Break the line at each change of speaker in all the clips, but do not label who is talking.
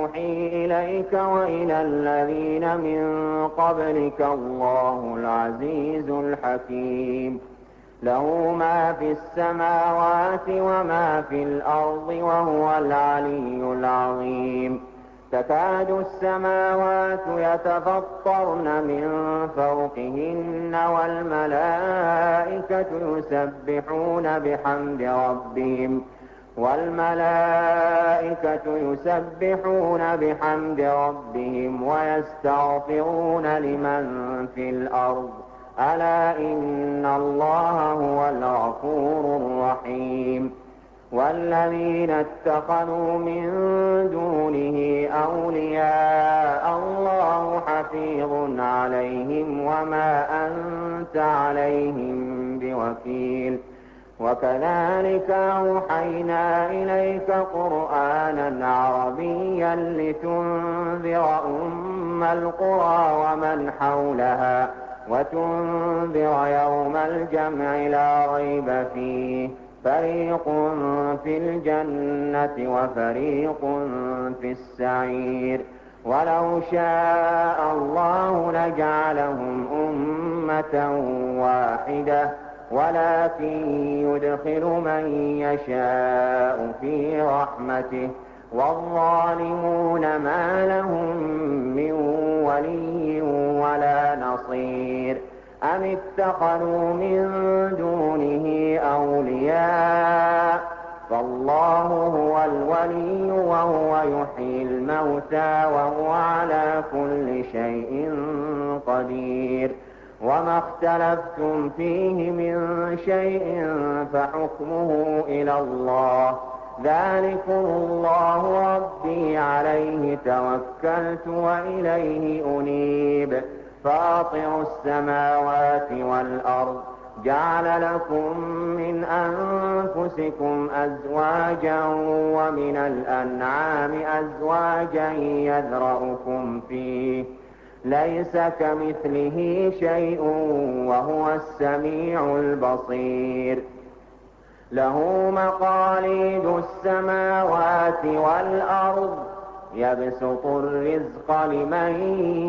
يوحي إليك وإلى الذين من قبلك الله العزيز الحكيم. له ما في السماوات وما في الأرض وهو العلي العظيم. تكاد السماوات يتفطرن من فوقهن والملائكة يسبحون بحمد ربهم ويستغفرون لمن في الأرض ألا إن الله هو الغفور الرحيم. والذين اتخذوا من دونه أولياء الله حفيظ عليهم وما أنت عليهم بوكيل. وكذلك أوحينا إليك قرآنا عربيا لتنذر أم القرى ومن حولها وتنذر يوم الجمع لا ريب فيه فريق في الجنة وفريق في السعير. ولو شاء الله لجعلهم أمة واحدة ولكن يدخل من يشاء في رحمته والظالمون ما لهم من ولي ولا نصير. أم اتخذوا من دونه أولياء فالله هو الولي وهو يحيي الموتى وهو على كل شيء قدير. وما اختلفتم فيه من شيء فحكمه إلى الله ذلكم الله ربي عليه توكلت وإليه أنيب. فاطر السماوات والأرض جعل لكم من أنفسكم أزواجا ومن الأنعام أزواجا يذرأكم فيه ليس كمثله شيء وهو السميع البصير. له مقاليد السماوات والأرض يبسط الرزق لمن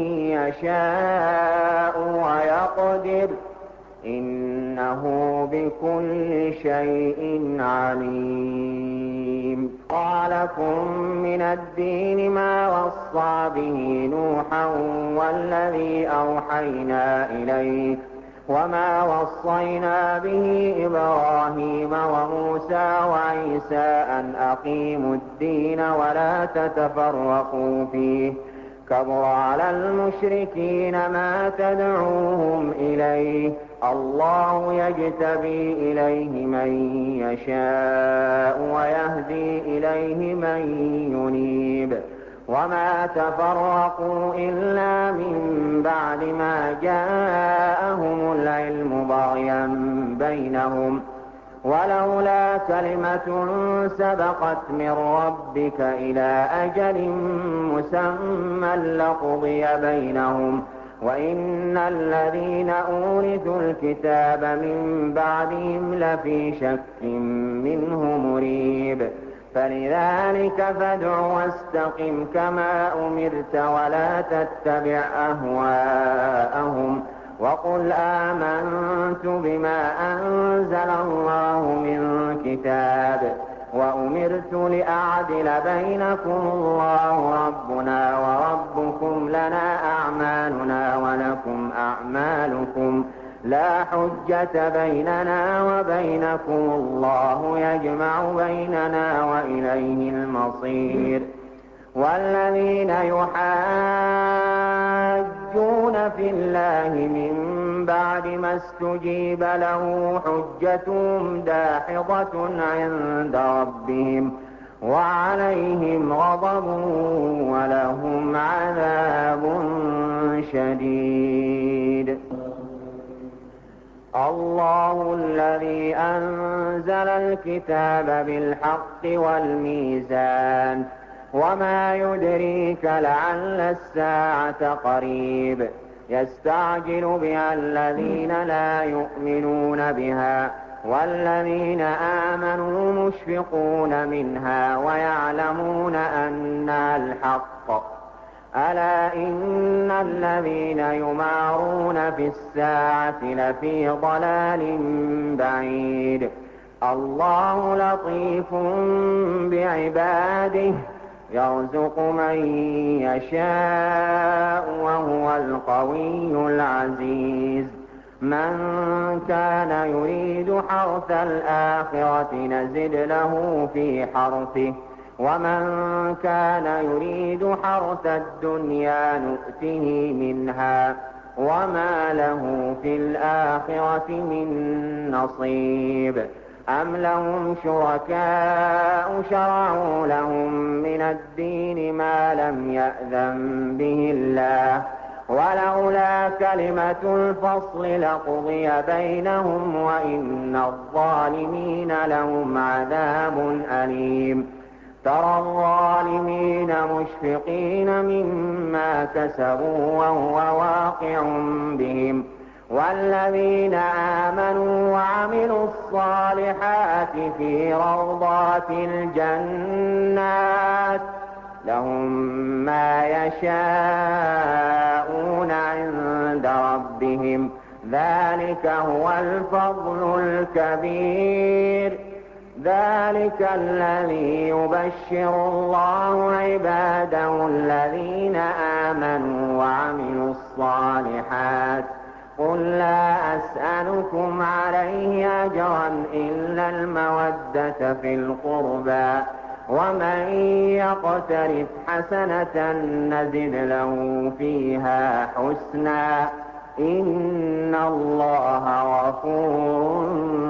يشاء ويقدر إنه بكل شيء عليم. قالكم من الدين ما وصى به نوحا والذي أوحينا إليك وما وصينا به إبراهيم وموسى وعيسى أن أقيموا الدين ولا تتفرقوا فيه كبر على المشركين ما تدعوهم إليه الله يجتبي إليه من يشاء ويهدي إليه من ينيب. وما تفرقوا إلا من بعد ما جاءهم العلم بغيا بينهم ولولا كلمة سبقت من ربك إلى أجل مسمى لقضي بينهم وإن الذين أورثوا الكتاب من بعدهم لفي شك منه مريب. فلذلك فادع واستقم كما أمرت ولا تتبع أهواءهم وقل آمنت بما أنزل الله من كتاب وأمرت لأعدل بينكم الله ربنا وربكم لنا أعمالنا ولكم أعمالكم لا حجة بيننا وبينكم الله يجمع بيننا وإليه المصير. والذين يحاجون في الله من بعد ما استجيب له حجتهم داحضة عند ربهم وعليهم غضب ولهم عذاب شديد. الله الذي أنزل الكتاب بالحق والميزان وما يدريك لعل الساعة قريب يستعجل بها الذين لا يؤمنون بها والذين آمنوا مشفقون منها ويعلمون أنها الحق. ألا إن الذين يمارون في الساعة لفي ضلال بعيد. الله لطيف بعباده يرزق من يشاء وهو القوي العزيز. من كان يريد حرث الآخرة نزد له في حرثه ومن كان يريد حرث الدنيا نؤته منها وما له في الآخرة من نصيب. أم لهم شركاء شرعوا لهم من الدين ما لم يأذن به الله ولولا كلمة الفصل لقضي بينهم وإن الظالمين لهم عذاب أليم. ترى الظالمين مشفقين مما كسبوا وهو واقع بهم والذين آمنوا وعملوا الصالحات في روضات الجنات لهم ما يشاءون عند ربهم ذلك هو الفضل الكبير. ذلك الذي يبشر الله عباده الذين آمنوا وعملوا الصالحات قل لا أسألكم عليه أجرا إلا المودة في القربى ومن يقترف حسنة نزد له فيها حسنا إن الله غفور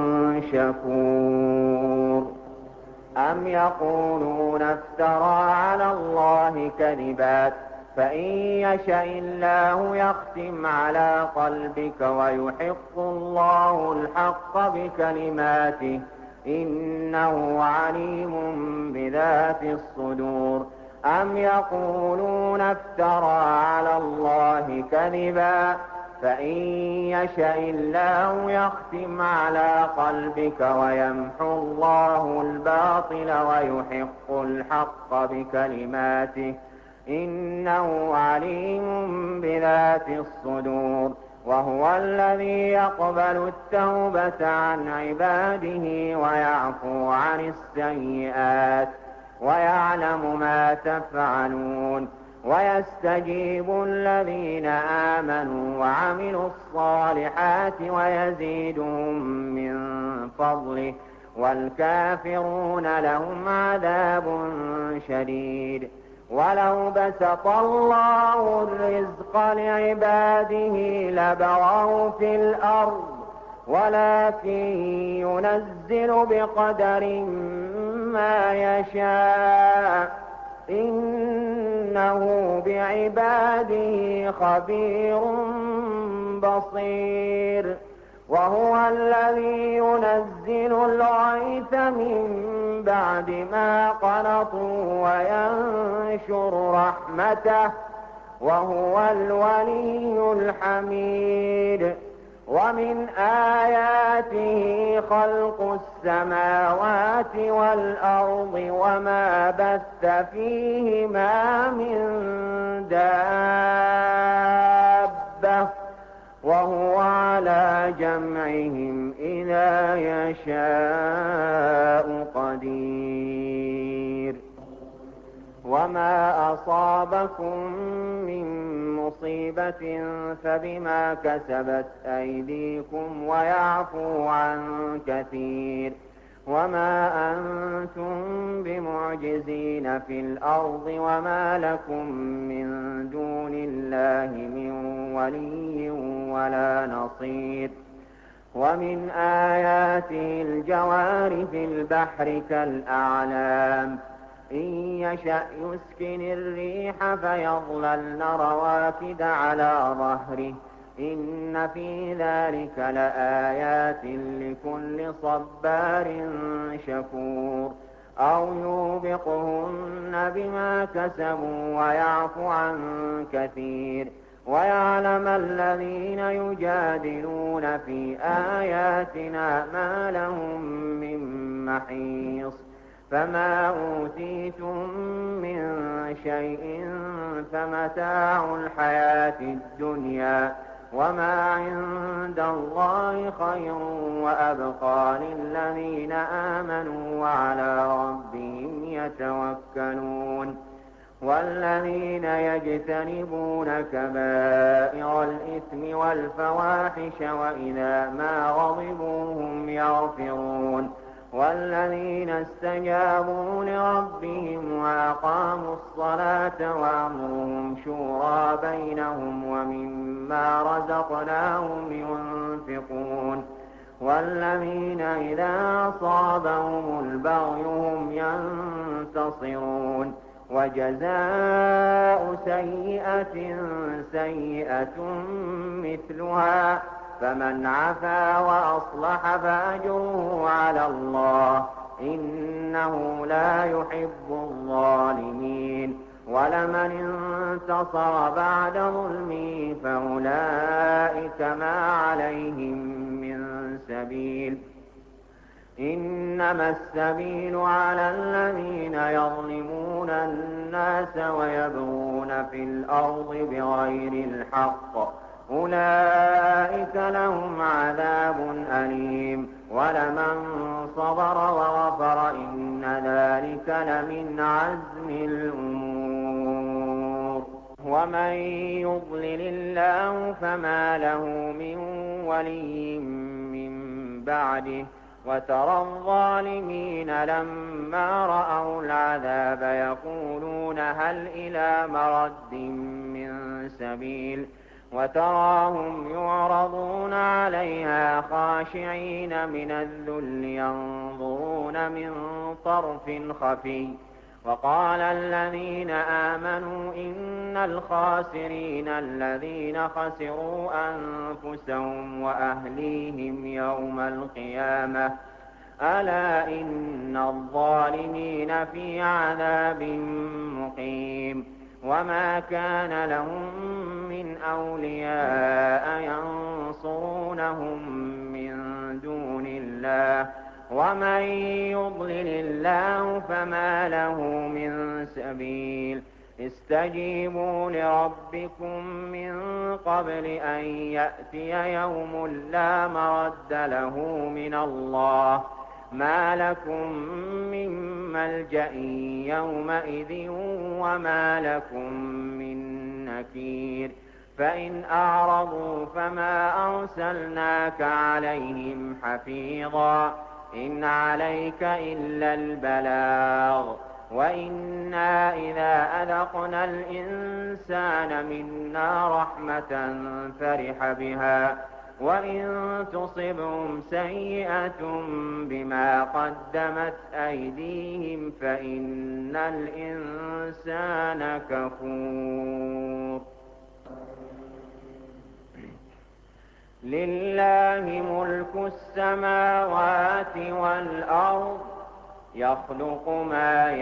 شكور. أم يقولون افترى على الله كذبا فإن يشأ الله يختم على قلبك ويحق الله الحق بكلماته إنه عليم بذات الصدور. أم يقولون افترى على الله كذبا فإن يشأ الله يختم على قلبك ويمحو الله الباطل ويحق الحق بكلماته إنه عليم بذات الصدور. وهو الذي يقبل التوبة عن عباده ويعفو عن السيئات ويعلم ما تفعلون ويستجيب الذين آمنوا وعملوا الصالحات ويزيدهم من فضله والكافرون لهم عذاب شديد. ولو بسط الله الرزق لعباده لبغوا في الأرض ولكن ينزل بقدر ما يشاء إنه بعباده خبير بصير. وهو الذي ينزل الغيث من بعد ما قنطوا وينشر رحمته وهو الولي الحميد. ومن آياته خلق السماوات والأرض وما بث فيهما من دابة وهو على جمعهم إذا يشاء قدير. وما أصابكم من مصيبة فبما كسبت أيديكم ويعفو عن كثير. وما أنتم بمعجزين في الأرض وما لكم من دون الله من ولي ولا نصير. ومن آياته الجوار في البحر كالأعلام إن يشأ يسكن الريح فيظللن رواكد على ظهره إن في ذلك لآيات لكل صبار شكور. أو يوبقهن بما كسبوا ويعفو عن كثير. ويعلم الذين يجادلون في آياتنا ما لهم من محيص فما أوتيتم من شيء فمتاع الحياة الدنيا وما عند الله خير وأبقى للذين آمنوا وعلى ربهم يتوكلون والذين يجتنبون كبائر الإثم والفواحش وإذا ما غضبوا هم يغفرون والذين استجابوا لربهم وأقاموا الصلاة وأمرهم شورى بينهم ومما رزقناهم ينفقون والذين إذا أصابهم البغي هم ينتصرون وجزاء سيئة سيئة مثلها فمن عفا وأصلح فأجره على الله إنه لا يحب الظالمين ولمن انتصر بعد ظلمه فأولئك ما عليهم من سبيل إنما السبيل على الذين يظلمون الناس ويبغون في الأرض بغير الحق أولئك لهم عذاب أليم ولمن صبر وغفر إن ذلك لمن عزم الأمور ومن يضلل الله فما له من ولي من بعده وترى الظالمين لما رأوا العذاب يقولون هل إلى مرد من سبيل وتراهم يعرضون عليها خاشعين من الذل ينظرون من طرف خفي وقال الذين آمنوا إن الخاسرين الذين خسروا أنفسهم وأهليهم يوم القيامة ألا إن الظالمين في عذاب مقيم وما كان لهم من أولياء ينصرونهم من دون الله ومن يضلل الله فما له من سبيل استجيبوا لربكم من قبل أن يأتي يوم لا مرد له من الله ما لكم من ملجأ يومئذ وما لكم من نكير فإن أعرضوا فما أرسلناك عليهم حفيظا إن عليك إلا البلاغ وإنا إذا أذقنا الإنسان منا رحمة فرح بها وإن تصبهم سيئة بما قدمت أيديهم فإن الإنسان كفور لله ملك السماوات والأرض يخلق ما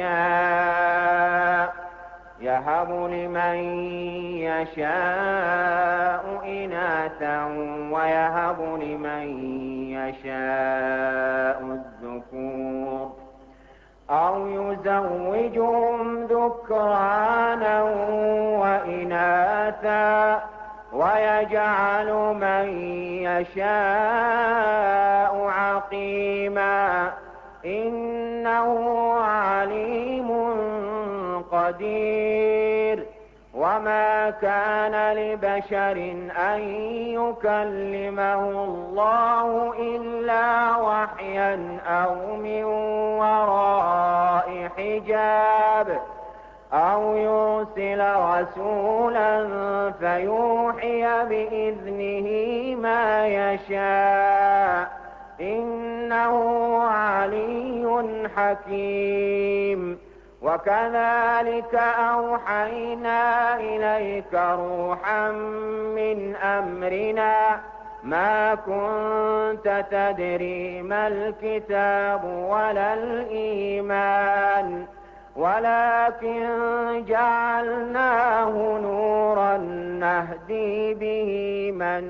يشاء يهب لمن يشاء إناثا ويهب لمن يشاء الذكور أو يزوجهم ذكرانا وإناثا ويجعل من يشاء عقيما إنه عليم قدير وما كان لبشر أن يكلمه الله إلا وحيا أو من وراء حجاب أو يرسل رسولا فيوحي بإذنه ما يشاء إنه علي حكيم وكذلك أوحينا إليك روحا من أمرنا ما كنت تدري ما الكتاب ولا الإيمان ولكن جعلناه نورا نهدي به من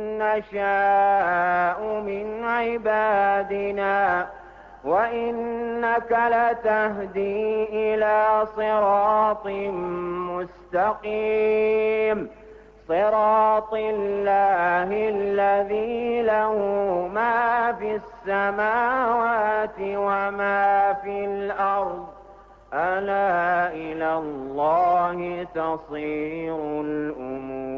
نشاء من عبادنا وإنك لتهدي إلى صراط مستقيم صراط الله الذي له ما في السماوات وما في الأرض ألا إلى الله تصير الأمور